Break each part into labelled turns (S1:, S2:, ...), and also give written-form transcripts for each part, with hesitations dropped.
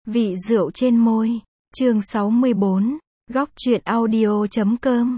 S1: Vị rượu trên môi. Chương 64. Góc truyện audio.com.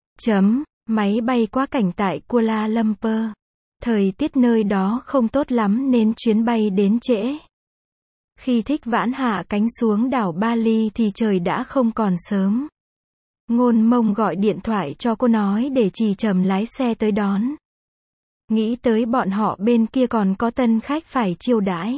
S1: Máy bay quá cảnh tại Kuala Lumpur. Thời tiết nơi đó không tốt lắm nên chuyến bay đến trễ. Khi Thích Vãn hạ cánh xuống đảo Bali thì trời đã không còn sớm. Ngôn Mông gọi điện thoại cho cô nói để Trì Trầm lái xe tới đón. Nghĩ tới bọn họ bên kia còn có tân khách phải chiêu đãi.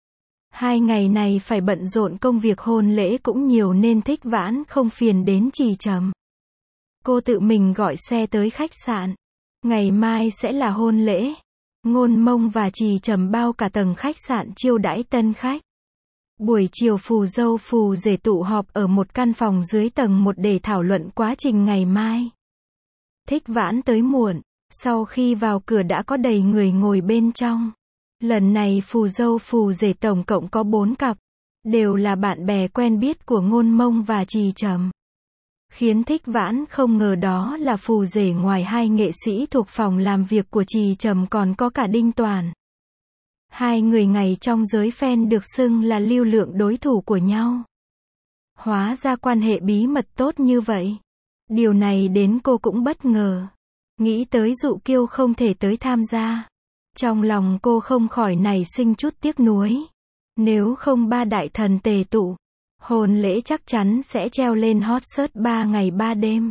S1: 2 ngày này phải bận rộn công việc hôn lễ cũng nhiều nên Thích Vãn không phiền đến Trì Trầm. Cô tự mình gọi xe tới khách sạn. Ngày mai sẽ là hôn lễ. Ngôn Mông và Trì Trầm bao cả tầng khách sạn chiêu đãi tân khách. Buổi chiều phù dâu phù rể tụ họp ở một căn phòng dưới tầng 1 để thảo luận quá trình ngày mai. Thích Vãn tới muộn. Sau khi vào cửa đã có đầy người ngồi bên trong. Lần này phù dâu phù rể tổng cộng có 4 cặp. Đều là bạn bè quen biết của Ngôn Mông và Trì Trầm. Khiến Thích Vãn không ngờ đó là phù rể ngoài 2 nghệ sĩ thuộc phòng làm việc của Trì Trầm còn có cả Đinh Toàn. 2 người ngày trong giới fan được xưng là lưu lượng đối thủ của nhau. Hóa ra quan hệ bí mật tốt như vậy. Điều này đến cô cũng bất ngờ. Nghĩ tới Dụ Kiêu không thể tới tham gia. Trong lòng cô không khỏi nảy sinh chút tiếc nuối. Nếu không 3 đại thần tề tụ, hôn lễ chắc chắn sẽ treo lên hot search 3 ngày 3 đêm.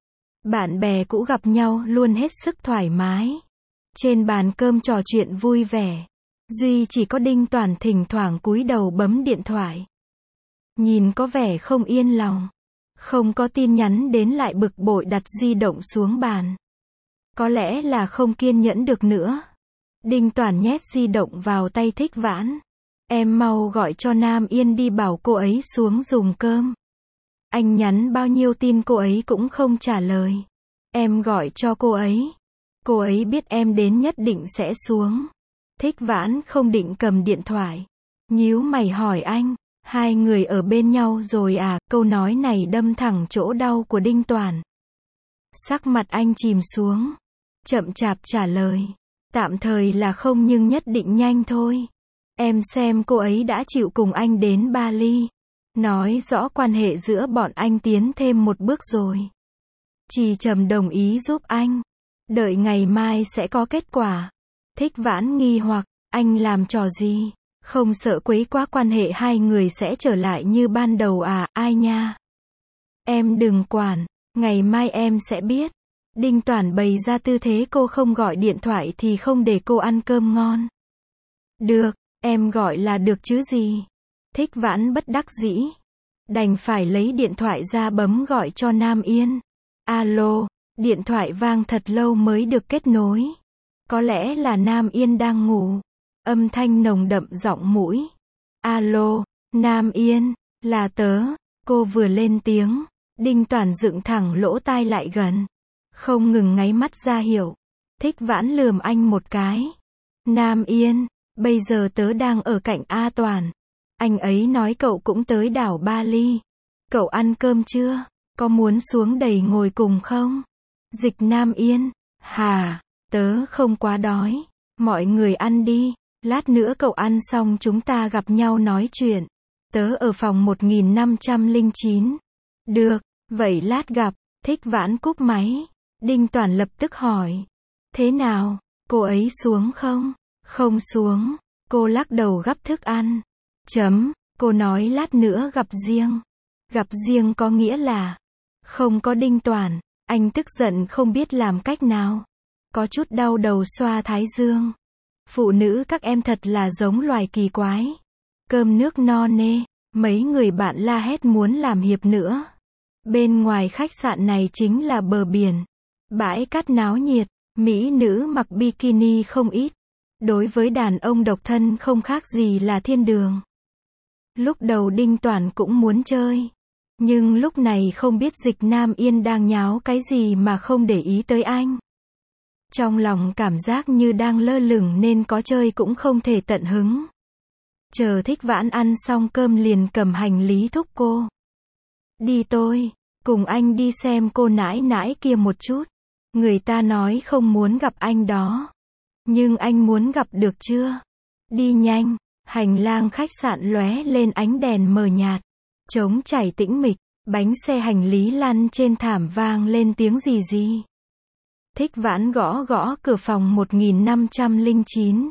S1: Bạn bè cũ gặp nhau luôn hết sức thoải mái. Trên bàn cơm trò chuyện vui vẻ. Duy chỉ có Đinh Toàn thỉnh thoảng cúi đầu bấm điện thoại. Nhìn có vẻ không yên lòng. Không có tin nhắn đến lại bực bội đặt di động xuống bàn. Có lẽ là không kiên nhẫn được nữa. Đinh Toàn nhét di động vào tay Thích Vãn. Em mau gọi cho Nam Yên đi bảo cô ấy xuống dùng cơm. Anh nhắn bao nhiêu tin cô ấy cũng không trả lời. Em gọi cho cô ấy. Cô ấy biết em đến nhất định sẽ xuống. Thích Vãn không định cầm điện thoại. Nhíu mày hỏi anh, 2 người ở bên nhau rồi à? Câu nói này đâm thẳng chỗ đau của Đinh Toàn. Sắc mặt anh chìm xuống. Chậm chạp trả lời. Tạm thời là không nhưng nhất định nhanh thôi. Em xem cô ấy đã chịu cùng anh đến Bali. Nói rõ quan hệ giữa bọn anh tiến thêm một bước rồi. Trì Trầm đồng ý giúp anh. Đợi ngày mai sẽ có kết quả. Thích Vãn nghi hoặc, anh làm trò gì? Không sợ quấy quá quan hệ 2 người sẽ trở lại như ban đầu à? Ai nha? Em đừng quản, ngày mai em sẽ biết. Đinh Toàn bày ra tư thế cô không gọi điện thoại thì không để cô ăn cơm ngon. Được, em gọi là được chứ gì. Thích Vãn bất đắc dĩ. Đành phải lấy điện thoại ra bấm gọi cho Nam Yên. Alo, điện thoại vang thật lâu mới được kết nối. Có lẽ là Nam Yên đang ngủ. Âm thanh nồng đậm giọng mũi. Alo, Nam Yên, là tớ. Cô vừa lên tiếng. Đinh Toàn dựng thẳng lỗ tai lại gần. Không ngừng nháy mắt ra hiệu. Thích Vãn lườm anh một cái. Nam Yên, bây giờ tớ đang ở cạnh A Toàn. Anh ấy nói cậu cũng tới đảo Bali. Cậu ăn cơm chưa? Có muốn xuống đầy ngồi cùng không? Dịch Nam Yên. Hà, tớ không quá đói. Mọi người ăn đi. Lát nữa cậu ăn xong chúng ta gặp nhau nói chuyện. Tớ ở phòng 1509. Được, vậy lát gặp. Thích Vãn cúp máy. Đinh Toàn lập tức hỏi. Thế nào? Cô ấy xuống không? Không xuống. Cô lắc đầu gắp thức ăn. Cô nói lát nữa gặp riêng. Gặp riêng có nghĩa là không có Đinh Toàn. Anh tức giận không biết làm cách nào. Có chút đau đầu xoa thái dương. Phụ nữ các em thật là giống loài kỳ quái. Cơm nước no nê. Mấy người bạn la hét muốn làm hiệp nữa. Bên ngoài khách sạn này chính là bờ biển. Bãi cát náo nhiệt. Mỹ nữ mặc bikini không ít. Đối với đàn ông độc thân không khác gì là thiên đường. Lúc đầu Đinh Toàn cũng muốn chơi. Nhưng lúc này không biết Dịch Nam Yên đang nháo cái gì mà không để ý tới anh. Trong lòng cảm giác như đang lơ lửng nên có chơi cũng không thể tận hứng. Chờ Thích Vãn ăn xong cơm liền cầm hành lý thúc cô. Đi tôi, cùng anh đi xem cô nãi nãi kia một chút. Người ta nói không muốn gặp anh đó. Nhưng anh muốn gặp được chưa? Đi nhanh. Hành lang khách sạn lóe lên ánh đèn mờ nhạt. Trống trải tĩnh mịch, bánh xe hành lý lăn trên thảm vang lên tiếng rì rì. Thích Vãn gõ gõ cửa phòng 1509.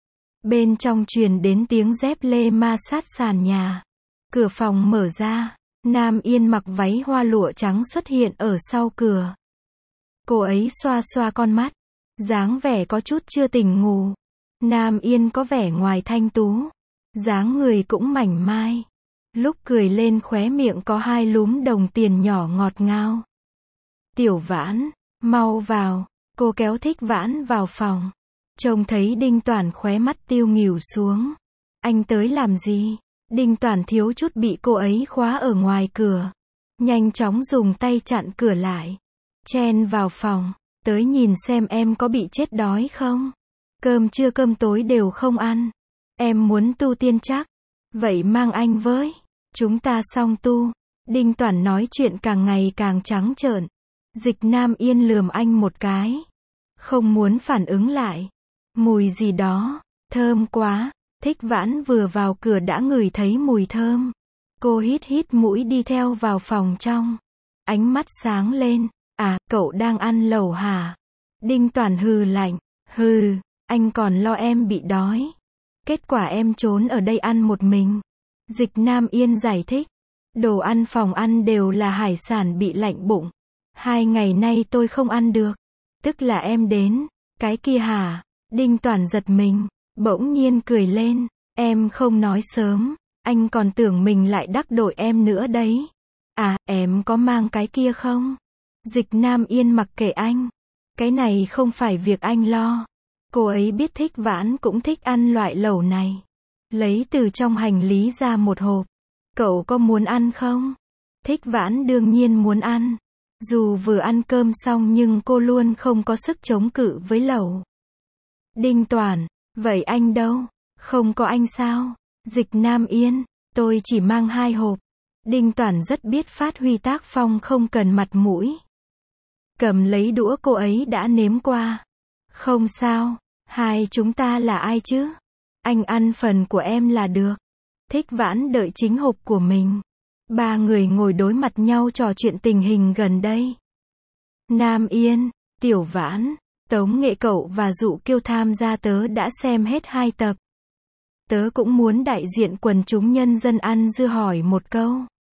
S1: Bên trong truyền đến tiếng dép lê ma sát sàn nhà. Cửa phòng mở ra, Nam Yên mặc váy hoa lụa trắng xuất hiện ở sau cửa. Cô ấy xoa xoa con mắt, dáng vẻ có chút chưa tỉnh ngủ. Nam Yên có vẻ ngoài thanh tú, dáng người cũng mảnh mai. Lúc cười lên khóe miệng có hai lúm đồng tiền nhỏ ngọt ngào. Tiểu Vãn, mau vào, cô kéo Thích Vãn vào phòng. Trông thấy Đinh Toản khóe mắt tiêu nghỉu xuống. Anh tới làm gì? Đinh Toản thiếu chút bị cô ấy khóa ở ngoài cửa. Nhanh chóng dùng tay chặn cửa lại. Chen vào phòng, tới nhìn xem em có bị chết đói không? Cơm trưa cơm tối đều không ăn. Em muốn tu tiên chắc. Vậy mang anh với. Chúng ta song tu. Đinh Toản nói chuyện càng ngày càng trắng trợn. Dịch Nam Yên lườm anh một cái. Không muốn phản ứng lại. Mùi gì đó, thơm quá. Thích Vãn vừa vào cửa đã ngửi thấy mùi thơm. Cô hít hít mũi đi theo vào phòng trong. Ánh mắt sáng lên. À, cậu đang ăn lẩu hả? Đinh Toản hừ lạnh. Hừ, anh còn lo em bị đói. Kết quả em trốn ở đây ăn một mình. Dịch Nam Yên giải thích. Đồ ăn phòng ăn đều là hải sản bị lạnh bụng. 2 ngày nay tôi không ăn được. Tức là em đến. Cái kia hả? Đinh Toản giật mình. Bỗng nhiên cười lên. Em không nói sớm. Anh còn tưởng mình lại đắc tội em nữa đấy. À, em có mang cái kia không? Dịch Nam Yên mặc kệ anh. Cái này không phải việc anh lo. Cô ấy biết Thích Vãn cũng thích ăn loại lẩu này. Lấy từ trong hành lý ra một hộp. Cậu có muốn ăn không? Thích Vãn đương nhiên muốn ăn. Dù vừa ăn cơm xong nhưng cô luôn không có sức chống cự với lẩu. Đinh Toản, vậy anh đâu? Không có anh sao? Dịch Nam Yên, tôi chỉ mang 2 hộp. Đinh Toản rất biết phát huy tác phong không cần mặt mũi. Cầm lấy đũa cô ấy đã nếm qua. Không sao, hai chúng ta là ai chứ? Anh ăn phần của em là được. Thích Vãn đợi chính hộp của mình. 3 người ngồi đối mặt nhau trò chuyện tình hình gần đây. Nam Yên, Tiểu Vãn, Tống Nghệ cậu và Dụ Kiêu tham gia tớ đã xem hết 2 tập. Tớ cũng muốn đại diện quần chúng nhân dân ăn dưa hỏi một câu.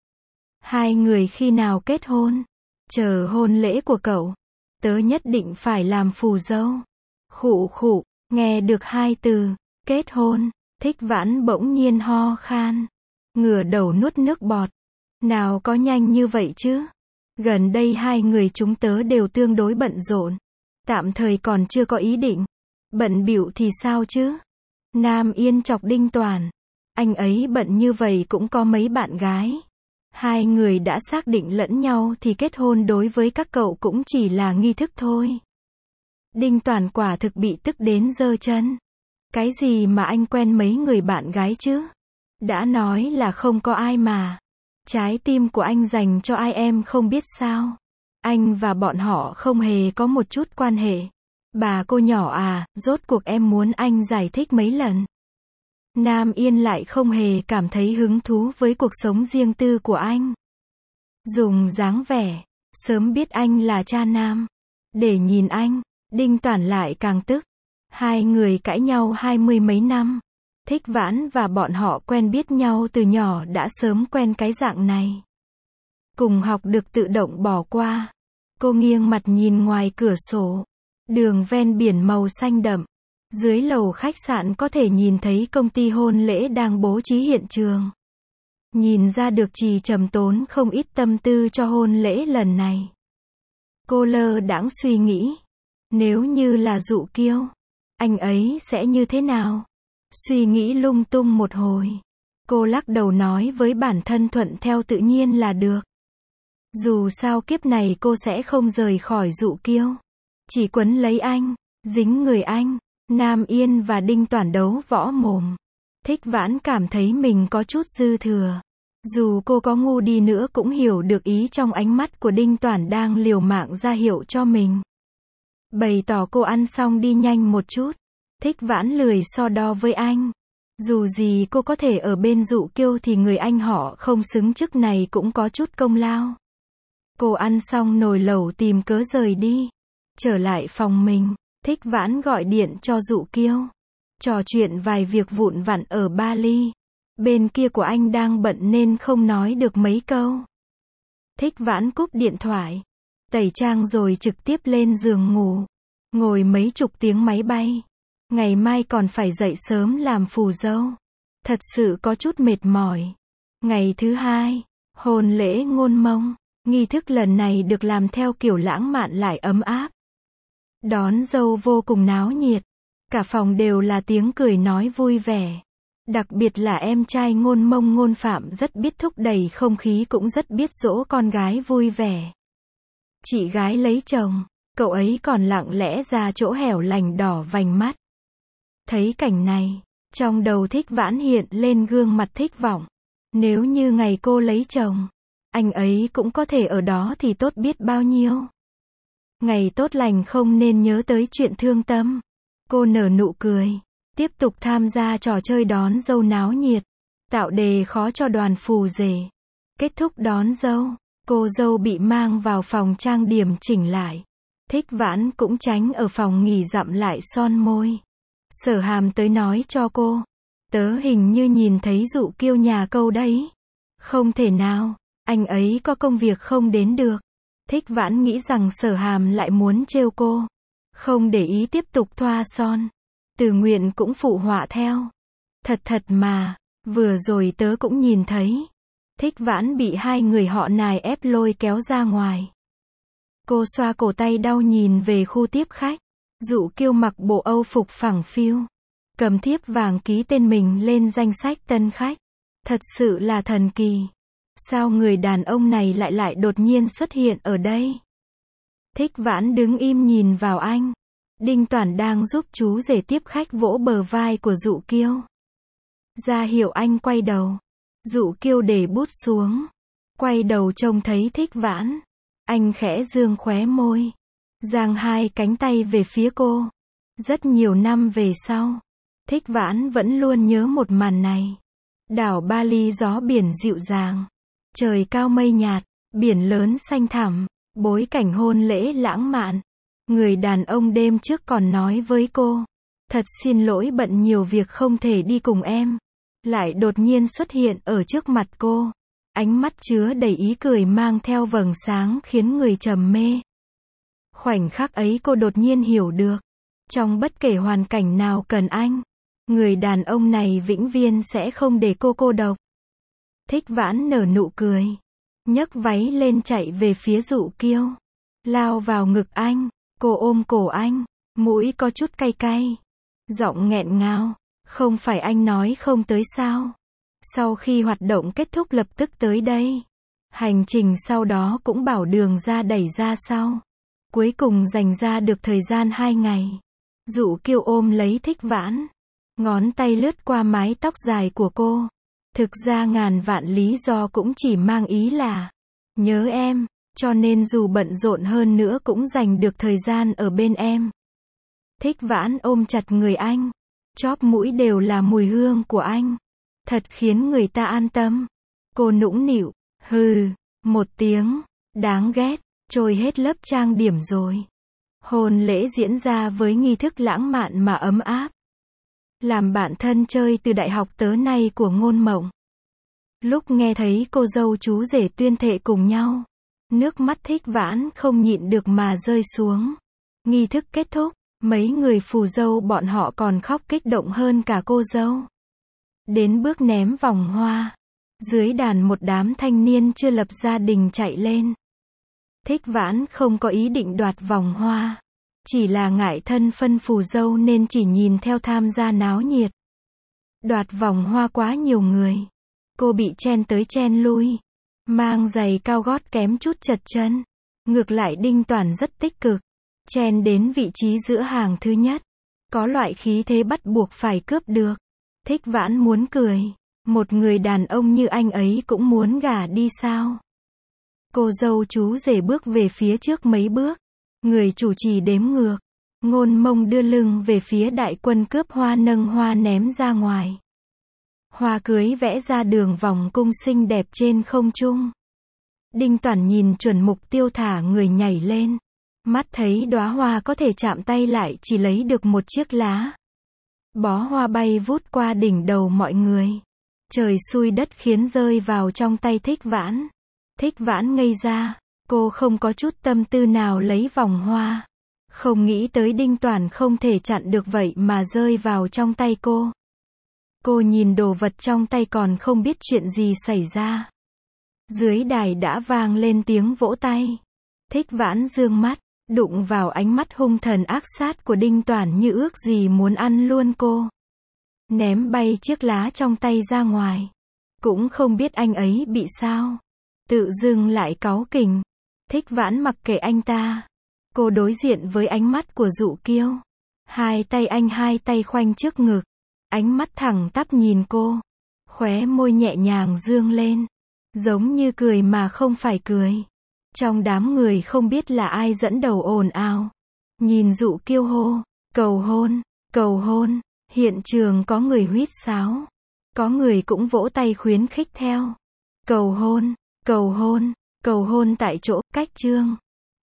S1: 2 người khi nào kết hôn? Chờ hôn lễ của cậu. Tớ nhất định phải làm phù dâu. Khụ khụ, nghe được 2 từ, kết hôn. Thích Vãn bỗng nhiên ho khan. Ngửa đầu nuốt nước bọt. Nào có nhanh như vậy chứ? Gần đây 2 người chúng tớ đều tương đối bận rộn. Tạm thời còn chưa có ý định. Bận bịu thì sao chứ? Nam Yên chọc Đinh Toản. Anh ấy bận như vậy cũng có mấy bạn gái. 2 người đã xác định lẫn nhau thì kết hôn đối với các cậu cũng chỉ là nghi thức thôi. Đinh Toản quả thực bị tức đến giơ chân. Cái gì mà anh quen mấy người bạn gái chứ? Đã nói là không có ai mà. Trái tim của anh dành cho ai em không biết sao? Anh và bọn họ không hề có một chút quan hệ. Bà cô nhỏ à, rốt cuộc em muốn anh giải thích mấy lần. Nam Yên lại không hề cảm thấy hứng thú với cuộc sống riêng tư của anh. Dùng dáng vẻ, sớm biết anh là cha nam. Để nhìn anh, Đinh Toản lại càng tức. 2 người cãi nhau 20 mấy năm. Thích Vãn và bọn họ quen biết nhau từ nhỏ đã sớm quen cái dạng này. Cùng học được tự động bỏ qua. Cô nghiêng mặt nhìn ngoài cửa sổ. Đường ven biển màu xanh đậm. Dưới lầu khách sạn có thể nhìn thấy công ty hôn lễ đang bố trí hiện trường. Nhìn ra được Trì Trầm tốn không ít tâm tư cho hôn lễ lần này. Cô lơ đãng suy nghĩ. Nếu như là Dụ Kiêu, anh ấy sẽ như thế nào? Suy nghĩ lung tung một hồi. Cô lắc đầu nói với bản thân thuận theo tự nhiên là được. Dù sao kiếp này cô sẽ không rời khỏi Dụ Kiêu. Chỉ quấn lấy anh, dính người anh. Nam Yên và Đinh Toản đấu võ mồm. Thích Vãn cảm thấy mình có chút dư thừa. Dù cô có ngu đi nữa cũng hiểu được ý trong ánh mắt của Đinh Toản đang liều mạng ra hiệu cho mình. Bày tỏ cô ăn xong đi nhanh một chút. Thích Vãn lười so đo với anh. Dù gì cô có thể ở bên Dụ Kiêu thì người anh họ không xứng chức này cũng có chút công lao. Cô ăn xong nồi lẩu tìm cớ rời đi. Trở lại phòng mình, Thích Vãn gọi điện cho Dụ Kiêu. Trò chuyện vài việc vụn vặt ở Bali. Bên kia của anh đang bận nên không nói được mấy câu. Thích Vãn cúp điện thoại. Tẩy trang rồi trực tiếp lên giường ngủ. Ngồi mấy chục tiếng máy bay. Ngày mai còn phải dậy sớm làm phù dâu. Thật sự có chút mệt mỏi. Ngày thứ hai, hôn lễ Ngôn Mông. Nghi thức lần này được làm theo kiểu lãng mạn lại ấm áp. Đón dâu vô cùng náo nhiệt. Cả phòng đều là tiếng cười nói vui vẻ. Đặc biệt là em trai Ngôn Mông Ngôn Phạm rất biết thúc đẩy không khí cũng rất biết dỗ con gái vui vẻ. Chị gái lấy chồng, cậu ấy còn lặng lẽ ra chỗ hẻo lánh đỏ vành mắt. Thấy cảnh này, trong đầu Thích Vãn hiện lên gương mặt Thích Vọng. Nếu như ngày cô lấy chồng, anh ấy cũng có thể ở đó thì tốt biết bao nhiêu. Ngày tốt lành không nên nhớ tới chuyện thương tâm. Cô nở nụ cười, tiếp tục tham gia trò chơi đón dâu náo nhiệt, tạo đề khó cho đoàn phù rể. Kết thúc đón dâu, cô dâu bị mang vào phòng trang điểm chỉnh lại. Thích Vãn cũng tránh ở phòng nghỉ dặm lại son môi. Sở Hàm tới nói cho cô, tớ hình như nhìn thấy Dụ Kiêu nhà câu đấy. Không thể nào, anh ấy có công việc không đến được. Thích Vãn nghĩ rằng Sở Hàm lại muốn trêu cô. Không để ý tiếp tục thoa son. Từ Nguyện cũng phụ họa theo. Thật mà, vừa rồi tớ cũng nhìn thấy. Thích Vãn bị hai người họ nài ép lôi kéo ra ngoài. Cô xoa cổ tay đau nhìn về khu tiếp khách. Dụ Kiêu mặc bộ Âu phục phẳng phiu. Cầm thiếp vàng ký tên mình lên danh sách tân khách. Thật sự là thần kỳ. Sao người đàn ông này lại đột nhiên xuất hiện ở đây? Thích Vãn đứng im nhìn vào anh. Đinh Toản đang giúp chú rể tiếp khách vỗ bờ vai của Dụ Kiêu. Ra hiệu anh quay đầu. Dụ Kiêu để bút xuống. Quay đầu trông thấy Thích Vãn. Anh khẽ dương khóe môi. Giang hai cánh tay về phía cô. Rất nhiều năm về sau, Thích Vãn vẫn luôn nhớ một màn này. Đảo Bali gió biển dịu dàng. Trời cao mây nhạt, biển lớn xanh thẳm. Bối cảnh hôn lễ lãng mạn. Người đàn ông đêm trước còn nói với cô. Thật xin lỗi bận nhiều việc không thể đi cùng em. Lại đột nhiên xuất hiện ở trước mặt cô. Ánh mắt chứa đầy ý cười mang theo vầng sáng khiến người trầm mê. Khoảnh khắc ấy cô đột nhiên hiểu được. Trong bất kể hoàn cảnh nào cần anh, người đàn ông này vĩnh viễn sẽ không để cô cô độc. Thích Vãn nở nụ cười. Nhấc váy lên chạy về phía Dụ Kiêu. Lao vào ngực anh. Cô ôm cổ anh. Mũi có chút cay cay. Giọng nghẹn ngào. Không phải anh nói không tới sao? Sau khi hoạt động kết thúc lập tức tới đây. Hành trình sau đó cũng bảo đường ra đẩy ra sau. Cuối cùng dành ra được thời gian 2 ngày. Dụ Kiêu ôm lấy Thích Vãn. Ngón tay lướt qua mái tóc dài của cô. Thực ra ngàn vạn lý do cũng chỉ mang ý là nhớ em, cho nên dù bận rộn hơn nữa cũng dành được thời gian ở bên em. Thích Vãn ôm chặt người anh. Chóp mũi đều là mùi hương của anh. Thật khiến người ta an tâm. Cô nũng nịu, hừ, một tiếng, đáng ghét, trôi hết lớp trang điểm rồi. Hôn lễ diễn ra với nghi thức lãng mạn mà ấm áp. Làm bạn thân chơi từ đại học tới nay của Ngôn Mộng. Lúc nghe thấy cô dâu chú rể tuyên thệ cùng nhau, nước mắt Thích Vãn không nhịn được mà rơi xuống. Nghi thức kết thúc, mấy người phù dâu bọn họ còn khóc kích động hơn cả cô dâu. Đến bước ném vòng hoa. Dưới đàn một đám thanh niên chưa lập gia đình chạy lên. Thích Vãn không có ý định đoạt vòng hoa. Chỉ là ngại thân phân phù dâu nên chỉ nhìn theo tham gia náo nhiệt. Đoạt vòng hoa quá nhiều người. Cô bị chen tới chen lui. Mang giày cao gót kém chút chật chân. Ngược lại Đinh Toản rất tích cực. Chen đến vị trí giữa hàng thứ nhất. Có loại khí thế bắt buộc phải cướp được. Thích Vãn muốn cười. Một người đàn ông như anh ấy cũng muốn gả đi sao? Cô dâu chú rể bước về phía trước mấy bước. Người chủ trì đếm ngược. Ngôn Mông đưa lưng về phía đại quân cướp hoa nâng hoa ném ra ngoài. Hoa cưới vẽ ra đường vòng cung xinh đẹp trên không trung. Đinh Toản nhìn chuẩn mục tiêu thả người nhảy lên. Mắt thấy đóa hoa có thể chạm tay lại chỉ lấy được một chiếc lá. Bó hoa bay vút qua đỉnh đầu mọi người. Trời xui đất khiến rơi vào trong tay Thích Vãn. Thích Vãn ngây ra. Cô không có chút tâm tư nào lấy vòng hoa. Không nghĩ tới Đinh Toản không thể chặn được vậy mà rơi vào trong tay cô. Cô nhìn đồ vật trong tay còn không biết chuyện gì xảy ra. Dưới đài đã vang lên tiếng vỗ tay. Thích Vãn dương mắt, đụng vào ánh mắt hung thần ác sát của Đinh Toản như ước gì muốn ăn luôn cô. Ném bay chiếc lá trong tay ra ngoài. Cũng không biết anh ấy bị sao. Tự dưng lại cáu kỉnh. Thích Vãn mặc kệ anh ta. Cô đối diện với ánh mắt của Dụ Kiêu. Hai tay khoanh trước ngực. Ánh mắt thẳng tắp nhìn cô. Khóe môi nhẹ nhàng dương lên. Giống như cười mà không phải cười. Trong đám người không biết là ai dẫn đầu ồn ào. Nhìn Dụ Kiêu hô. Cầu hôn, cầu hôn. Hiện trường có người huýt sáo. Có người cũng vỗ tay khuyến khích theo. Cầu hôn, cầu hôn, cầu hôn tại chỗ, cách chương.